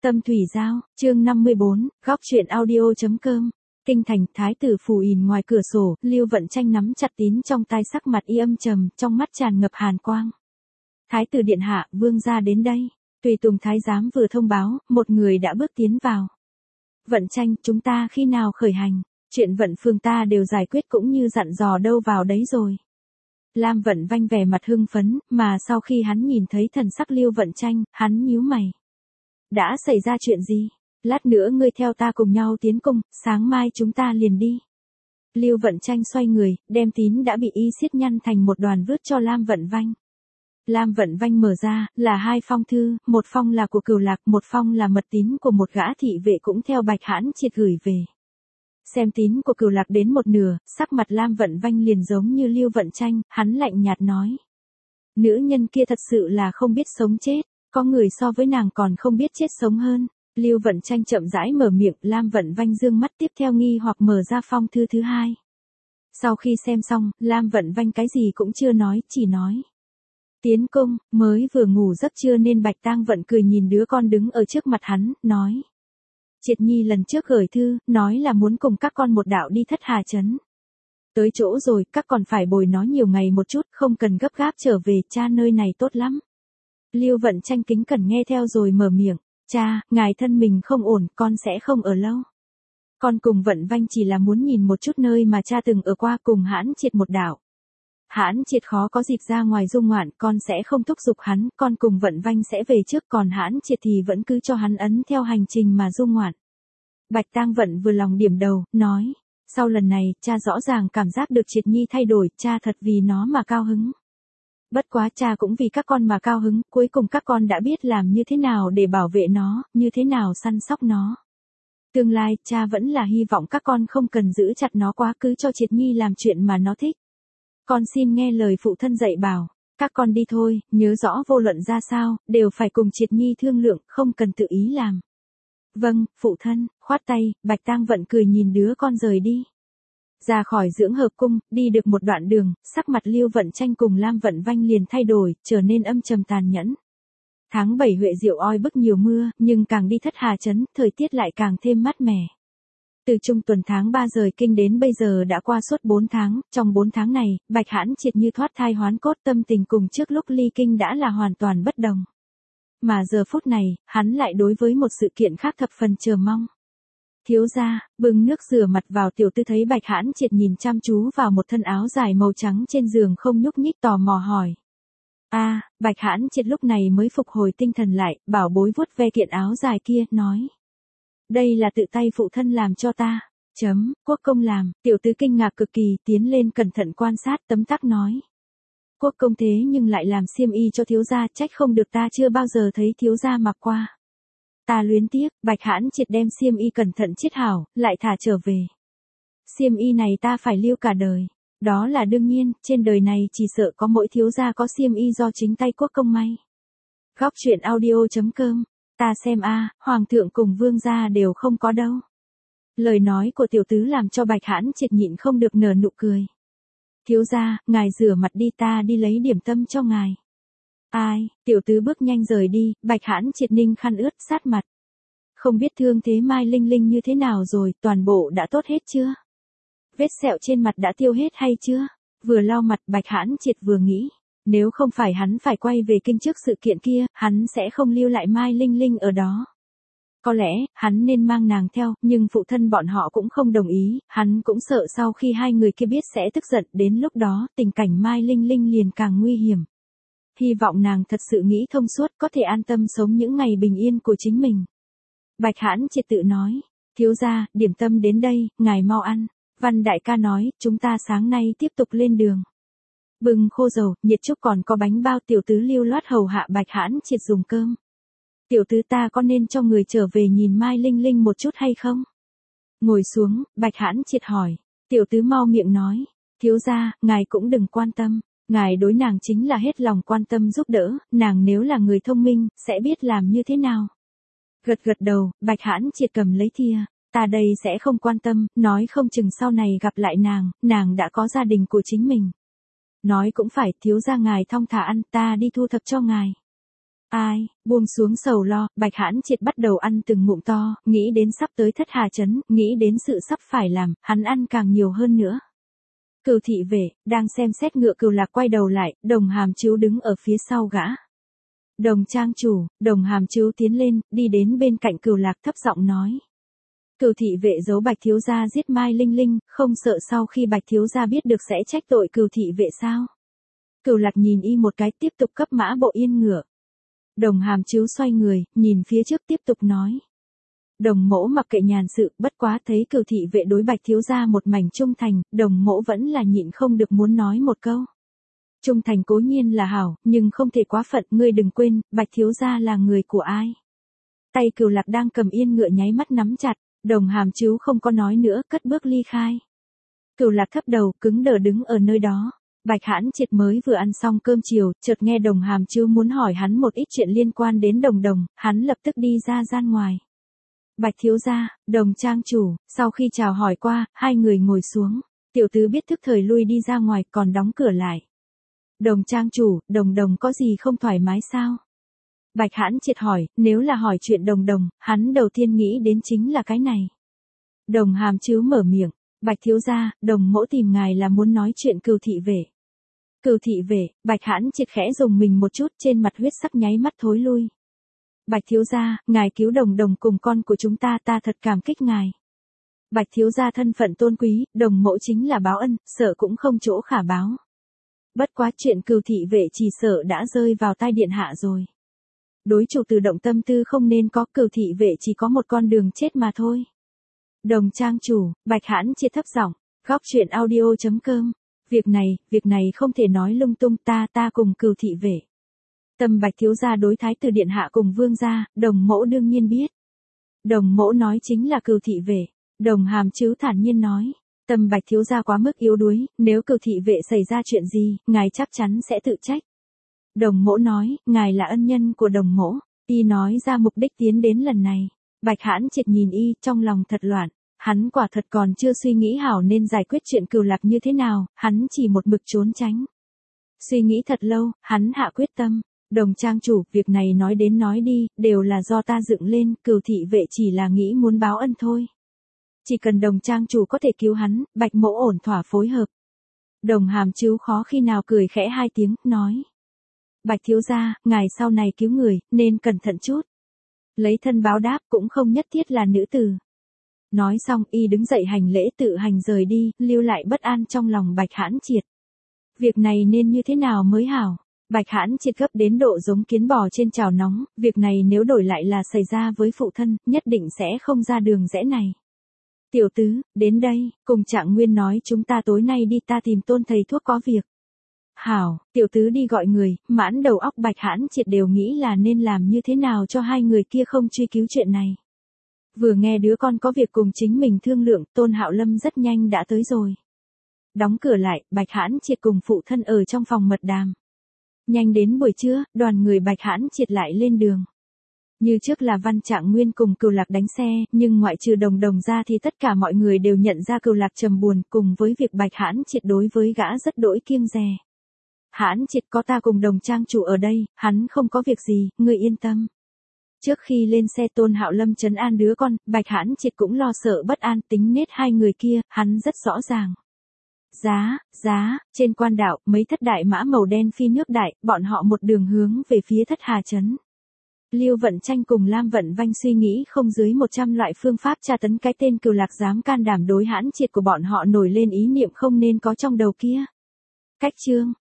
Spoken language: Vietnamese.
Tâm Thủy Giao, chương 54, góc truyện audio.com. Kinh thành, thái tử phủ ìn ngoài cửa sổ, Lưu Vận Tranh nắm chặt tín trong tay, sắc mặt y âm trầm, trong mắt tràn ngập hàn quang. Thái tử điện hạ, vương gia đến đây. Tùy tùng thái giám vừa thông báo, một người đã bước tiến vào. Vận Tranh, chúng ta khi nào khởi hành? Chuyện Vận Phương ta đều giải quyết cũng như dặn dò đâu vào đấy rồi. Lam Vận Vanh vẻ mặt hưng phấn, mà sau khi hắn nhìn thấy thần sắc Lưu Vận Tranh, hắn nhíu mày. Đã xảy ra chuyện gì? Lát nữa ngươi theo ta cùng nhau tiến cung, sáng mai chúng ta liền đi. Lưu Vận Tranh xoay người, đem tín đã bị y siết nhăn thành một đoàn vứt cho Lam Vận Vanh. Lam Vận Vanh mở ra, là hai phong thư, một phong là của Cửu Lạc, một phong là mật tín của một gã thị vệ cũng theo Bạch Hãn Triệt gửi về. Xem tín của Cửu Lạc đến một nửa, sắc mặt Lam Vận Vanh liền giống như Lưu Vận Tranh, hắn lạnh nhạt nói. Nữ nhân kia thật sự là không biết sống chết, có người so với nàng còn không biết chết sống hơn. Lưu Vận Tranh chậm rãi mở miệng, Lam Vận Vanh dương mắt tiếp theo nghi hoặc mở ra phong thư thứ hai. Sau khi xem xong, Lam Vận Vanh cái gì cũng chưa nói, chỉ nói. Tiến cung, mới vừa ngủ giấc trưa nên Bạch Tang Vận cười nhìn đứa con đứng ở trước mặt hắn, nói. Triệt Nhi lần trước gửi thư, nói là muốn cùng các con một đạo đi Thất Hà Trấn. Tới chỗ rồi, các con phải bồi nó nhiều ngày một chút, không cần gấp gáp trở về, cha nơi này tốt lắm. Lưu Vận Tranh kính cẩn nghe theo rồi mở miệng. Cha, ngài thân mình không ổn, con sẽ không ở lâu. Con cùng Vận Vanh chỉ là muốn nhìn một chút nơi mà cha từng ở qua, cùng Hãn Triệt một đạo. Hãn Triệt khó có dịp ra ngoài du ngoạn, con sẽ không thúc giục hắn, con cùng Vận Vanh sẽ về trước, còn Hãn Triệt thì vẫn cứ cho hắn ấn theo hành trình mà du ngoạn. Bạch Tang Vận vừa lòng điểm đầu, nói, sau lần này, cha rõ ràng cảm giác được Triệt Nhi thay đổi, cha thật vì nó mà cao hứng. Bất quá cha cũng vì các con mà cao hứng, cuối cùng các con đã biết làm như thế nào để bảo vệ nó, như thế nào săn sóc nó. Tương lai, cha vẫn là hy vọng các con không cần giữ chặt nó quá, cứ cho Triệt Nhi làm chuyện mà nó thích. Con xin nghe lời phụ thân dạy bảo, các con đi thôi, nhớ rõ vô luận ra sao, đều phải cùng Triệt Nhi thương lượng, không cần tự ý làm. Vâng, phụ thân, khoát tay, Bạch Tang Vận cười nhìn đứa con rời đi. Ra khỏi dưỡng hợp cung, đi được một đoạn đường, sắc mặt Lưu Vận Tranh cùng Lam Vận Vanh liền thay đổi, trở nên âm trầm tàn nhẫn. Tháng 7 Huệ Diệu oi bức nhiều mưa, nhưng càng đi Thất Hà Trấn, thời tiết lại càng thêm mát mẻ. Từ trung tuần tháng 3 rời kinh đến bây giờ đã qua suốt 4 tháng, trong 4 tháng này, Bạch Hãn Triệt như thoát thai hoán cốt, tâm tình cùng trước lúc ly kinh đã là hoàn toàn bất đồng. Mà giờ phút này, hắn lại đối với một sự kiện khác thập phần chờ mong. Thiếu gia, bưng nước rửa mặt vào, tiểu tư thấy Bạch Hãn Triệt nhìn chăm chú vào một thân áo dài màu trắng trên giường không nhúc nhích, tò mò hỏi. Bạch Hãn Triệt lúc này mới phục hồi tinh thần lại, bảo bối vuốt ve kiện áo dài kia, nói. Đây là tự tay phụ thân làm cho ta. Quốc công làm, tiểu tư kinh ngạc cực kỳ, tiến lên cẩn thận quan sát, tấm tắc nói. Quốc công thế nhưng lại làm xiêm y cho thiếu gia, trách không được ta chưa bao giờ thấy thiếu gia mặc qua. Ta luyến tiếc, Bạch Hãn Triệt đem xiêm y cẩn thận chiết hảo, lại thả trở về. Xiêm y này ta phải lưu cả đời. Đó là đương nhiên, trên đời này chỉ sợ có mỗi thiếu gia có xiêm y do chính tay quốc công may. Góc truyện audio.com. Ta xem hoàng thượng cùng vương gia đều không có đâu. Lời nói của tiểu tứ làm cho Bạch Hãn Triệt nhịn không được nở nụ cười. Thiếu gia, ngài rửa mặt đi, ta đi lấy điểm tâm cho ngài. Tiểu tứ bước nhanh rời đi, Bạch Hãn Triệt ninh khăn ướt sát mặt. Không biết thương thế Mai Linh Linh như thế nào rồi, toàn bộ đã tốt hết chưa? Vết sẹo trên mặt đã tiêu hết hay chưa? Vừa lau mặt, Bạch Hãn Triệt vừa nghĩ. Nếu không phải hắn phải quay về kinh trước sự kiện kia, hắn sẽ không lưu lại Mai Linh Linh ở đó. Có lẽ, hắn nên mang nàng theo, nhưng phụ thân bọn họ cũng không đồng ý, hắn cũng sợ sau khi hai người kia biết sẽ tức giận, đến lúc đó, tình cảnh Mai Linh Linh liền càng nguy hiểm. Hy vọng nàng thật sự nghĩ thông suốt, có thể an tâm sống những ngày bình yên của chính mình. Bạch Hãn Triệt tự nói, thiếu gia, điểm tâm đến đây, ngài mau ăn. Văn đại ca nói, chúng ta sáng nay tiếp tục lên đường. Bừng khô dầu, nhiệt chúc còn có bánh bao, tiểu tứ lưu loát hầu hạ Bạch Hãn Triệt dùng cơm. Tiểu tứ, ta có nên cho người trở về nhìn Mai Linh Linh một chút hay không? Ngồi xuống, Bạch Hãn Triệt hỏi. Tiểu tứ mau miệng nói, thiếu gia, ngài cũng đừng quan tâm. Ngài đối nàng chính là hết lòng quan tâm giúp đỡ, nàng nếu là người thông minh, sẽ biết làm như thế nào. Gật gật đầu, Bạch Hãn Triệt cầm lấy thìa. Ta đây sẽ không quan tâm, nói không chừng sau này gặp lại nàng đã có gia đình của chính mình. Nói cũng phải, thiếu gia ngài thong thả ăn, ta đi thu thập cho ngài. Ai, buông xuống sầu lo, Bạch Hãn Triệt bắt đầu ăn từng ngụm to, nghĩ đến sắp tới Thất Hà Trấn, nghĩ đến sự sắp phải làm, hắn ăn càng nhiều hơn nữa. Cửu thị vệ, đang xem xét ngựa Cửu Lạc quay đầu lại, Đồng Hàm Trứu đứng ở phía sau gã. Đồng trang chủ, Đồng Hàm Trứu tiến lên, đi đến bên cạnh Cửu Lạc thấp giọng nói. Cửu thị vệ giấu Bạch thiếu gia giết Mai Linh Linh, không sợ sau khi Bạch thiếu gia biết được sẽ trách tội Cửu thị vệ sao? Cửu Lạc nhìn y một cái tiếp tục cấp mã bộ yên ngựa. Đồng Hàm Trứu xoay người, nhìn phía trước tiếp tục nói. Đồng mỗ mặc kệ nhàn sự, bất quá thấy Cửu thị vệ đối Bạch thiếu gia một mảnh trung thành, đồng mỗ vẫn là nhịn không được muốn nói một câu. Trung thành cố nhiên là hảo, nhưng không thể quá phận, ngươi đừng quên, Bạch thiếu gia là người của ai. Tay Cửu Lạc đang cầm yên ngựa nháy mắt nắm chặt, Đồng Hàm Trứu không có nói nữa, cất bước ly khai. Cửu Lạc thấp đầu, cứng đờ đứng ở nơi đó. Bạch Hãn Triệt mới vừa ăn xong cơm chiều, chợt nghe Đồng Hàm Trứu muốn hỏi hắn một ít chuyện liên quan đến Đồng, hắn lập tức đi ra gian ngoài. Bạch thiếu gia, Đồng trang chủ, sau khi chào hỏi qua, hai người ngồi xuống, tiểu tứ biết thức thời lui đi ra ngoài còn đóng cửa lại. Đồng trang chủ, Đồng có gì không thoải mái sao? Bạch Hãn Triệt hỏi, nếu là hỏi chuyện Đồng, hắn đầu tiên nghĩ đến chính là cái này. Đồng Hàm Trứu mở miệng, Bạch thiếu gia, Đồng mỗ tìm ngài là muốn nói chuyện Cửu thị vệ. Cửu thị vệ, Bạch Hãn Triệt khẽ dùng mình một chút, trên mặt huyết sắc nháy mắt thối lui. Bạch thiếu gia, ngài cứu Đồng cùng con của chúng ta thật cảm kích ngài. Bạch thiếu gia thân phận tôn quý, Đồng mỗ chính là báo ân, sợ cũng không chỗ khả báo. Bất quá chuyện Cửu thị vệ chỉ sợ đã rơi vào tai điện hạ rồi. Đối chủ tự động tâm tư không nên có, Cửu thị vệ chỉ có một con đường chết mà thôi. Đồng trang chủ, Bạch Hãn Triệt thấp giọng, góc chuyện audio.com. Việc này không thể nói lung tung, ta cùng Cửu thị vệ. Tâm Bạch thiếu gia đối thái tử điện hạ cùng vương gia, Đồng mỗ đương nhiên biết. Đồng mỗ nói chính là Cửu thị vệ. Đồng Hàm Trứu thản nhiên nói. Tâm Bạch thiếu gia quá mức yếu đuối, nếu Cửu thị vệ xảy ra chuyện gì, ngài chắc chắn sẽ tự trách. Đồng mỗ nói, ngài là ân nhân của Đồng mỗ. Y nói ra mục đích tiến đến lần này. Bạch Hãn Triệt nhìn y, trong lòng thật loạn. Hắn quả thật còn chưa suy nghĩ hảo nên giải quyết chuyện Cửu Lạc như thế nào, hắn chỉ một mực trốn tránh. Suy nghĩ thật lâu, hắn hạ quyết tâm. Đồng trang chủ, việc này nói đến nói đi, đều là do ta dựng lên, Cửu thị vệ chỉ là nghĩ muốn báo ân thôi. Chỉ cần Đồng trang chủ có thể cứu hắn, Bạch mỗ ổn thỏa phối hợp. Đồng Hàm Trứu khó khi nào cười khẽ hai tiếng, nói. Bạch thiếu gia, ngài sau này cứu người, nên cẩn thận chút. Lấy thân báo đáp cũng không nhất thiết là nữ tử. Nói xong, y đứng dậy hành lễ tự hành rời đi, lưu lại bất an trong lòng Bạch Hãn Triệt. Việc này nên như thế nào mới hảo? Bạch Hãn Triệt gấp đến độ giống kiến bò trên chảo nóng, việc này nếu đổi lại là xảy ra với phụ thân, nhất định sẽ không ra đường rẽ này. Tiểu tứ, đến đây, cùng Trạng Nguyên nói chúng ta tối nay đi, ta tìm Tôn thầy thuốc có việc. Hảo, tiểu tứ đi gọi người, mãn đầu óc Bạch Hãn Triệt đều nghĩ là nên làm như thế nào cho hai người kia không truy cứu chuyện này. Vừa nghe đứa con có việc cùng chính mình thương lượng, Tôn Hạo Lâm rất nhanh đã tới rồi. Đóng cửa lại, Bạch Hãn Triệt cùng phụ thân ở trong phòng mật đàm. Nhanh đến buổi trưa, đoàn người Bạch Hãn Triệt lại lên đường. Như trước là Văn Trạng Nguyên cùng Cửu Lạc đánh xe, nhưng ngoại trừ Đồng ra thì tất cả mọi người đều nhận ra Cửu Lạc trầm buồn, cùng với việc Bạch Hãn Triệt đối với gã rất đỗi kiêng dè. Hãn Triệt, có ta cùng Đồng trang chủ ở đây, hắn không có việc gì, ngươi yên tâm. Trước khi lên xe Tôn Hạo Lâm trấn an đứa con, Bạch Hãn Triệt cũng lo sợ bất an, tính nết hai người kia, hắn rất rõ ràng. Giá, trên quan đạo, mấy thất đại mã màu đen phi nước đại, bọn họ một đường hướng về phía Thất Hà Trấn. Liêu Vận Tranh cùng Lam Vận Vanh suy nghĩ không dưới 100 loại phương pháp tra tấn cái tên Cửu Lạc dám can đảm đối Hãn Triệt của bọn họ nổi lên ý niệm không nên có trong đầu kia. Cách chương